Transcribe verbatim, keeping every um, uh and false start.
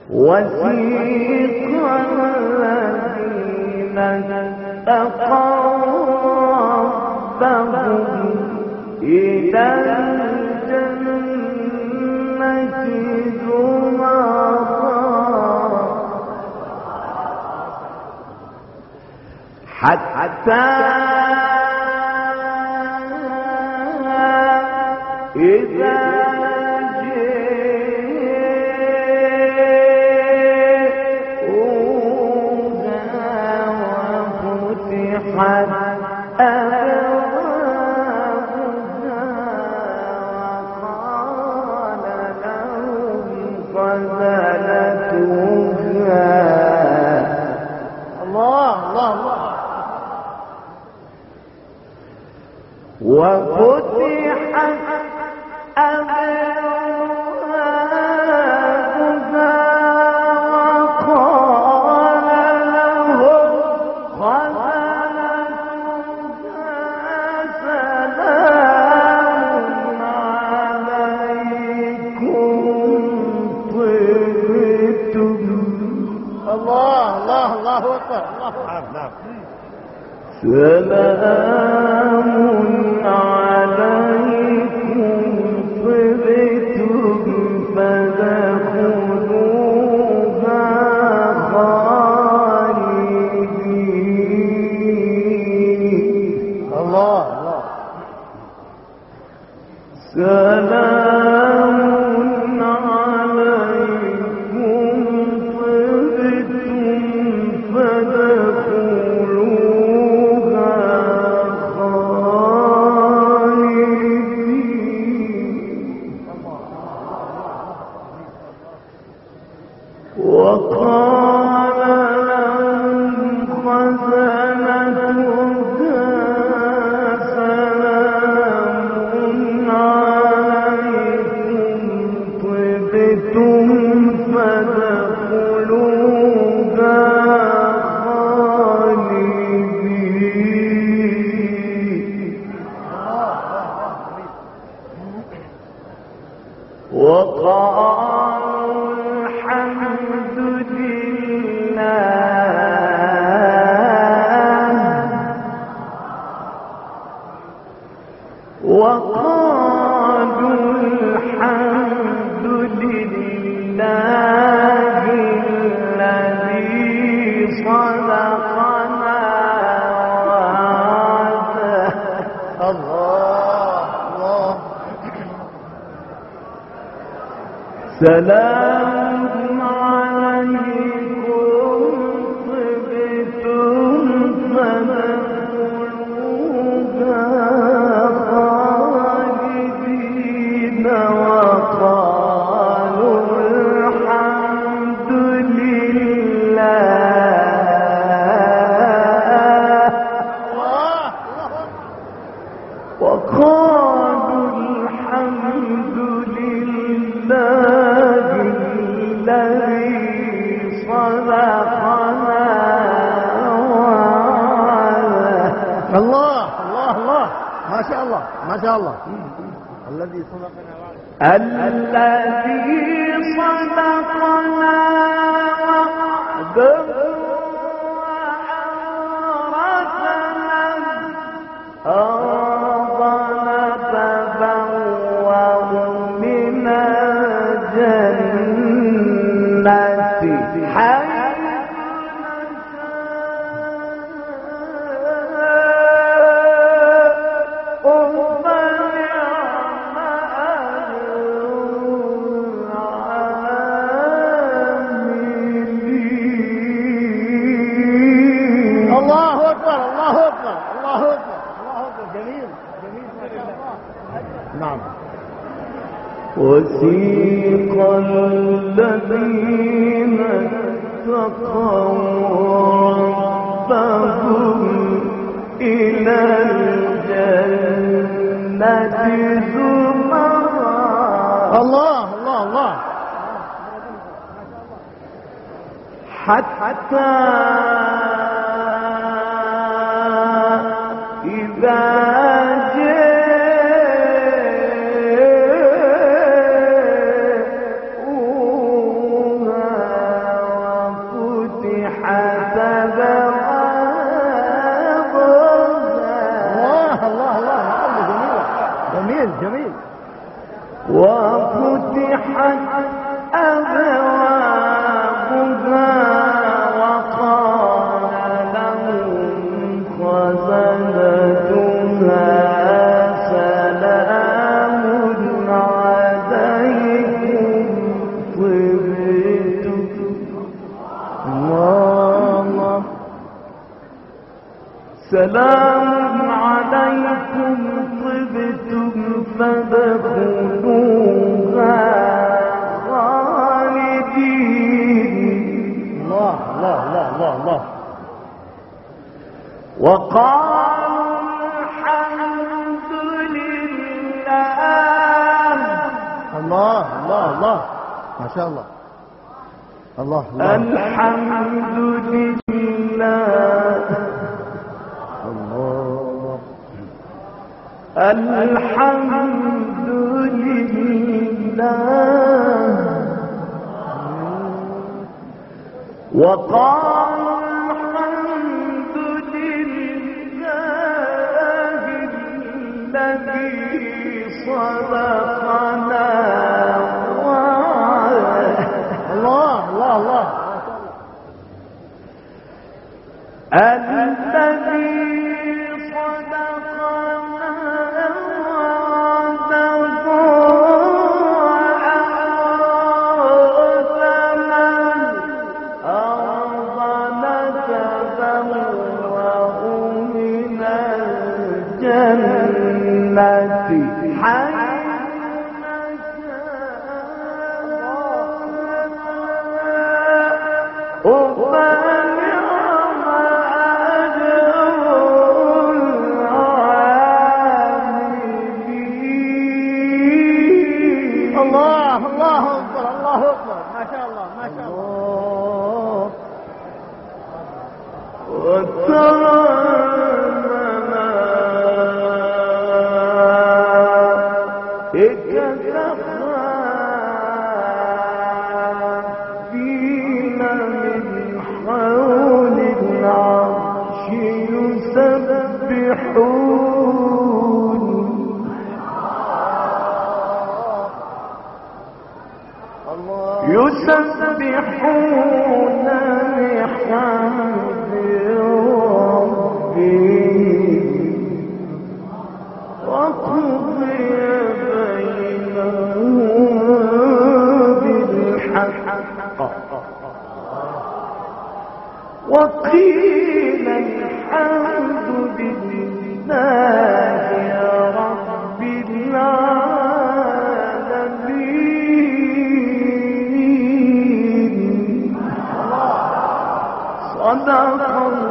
وسيق الذين اتقوا ربهم إلى الجنة زمرا حتى إذا وفتحت أبوابها وقال لهم خزنتها سلام عليكم طبتم. الله الله الله أكبر. الله نعم. سلام عليكم طبتم فادخلوها خالدين. الله الله. سلام عليكم طبتم فادخلوها وقال لهم خزنتها سلام عليكم طبتم فادخلوها خالدين. وقالوا الحمد وقالوا الحمد لله الذي صدقنا وعده. الله الله. سلام عليكم طبتم فادخلوها خالدين. وقالوا الحمد لله وقالوا الحمد لله الذي صدقنا وعده. الله الله الله. ما شاء الله ما شاء الله. الذي صدقنا وعده. الذي صدقنا وعده وأورثنا الأرض نتبوأ من الجنة حيث نعم. وسيق الذين اتقوا ربهم إلى الجنة زمرا. الله الله الله. حتى إذا جاءوها الله. سلام عليكم طبتم فادخلوها خالدين. الله الله الله الله الله. وقالوا الحمد لله. الله الله الله ما شاء الله. الله الله. الحمد لله. الله. الحمد لله. وقالوا الحمد لله الذي صدقنا وعده. الله الله الله. الذي صدقنا وعده وأورثنا الأرض نتبوأ من الجنة حيث الله الله أكبر الله أكبر ما شاء الله ما شاء الله. وترى الملائكة حافين من حول العرش يسبحون يسبحون بحمد ربهم وقضي بينهم بالحق وقيل الحمد لله رب العالمين. صدق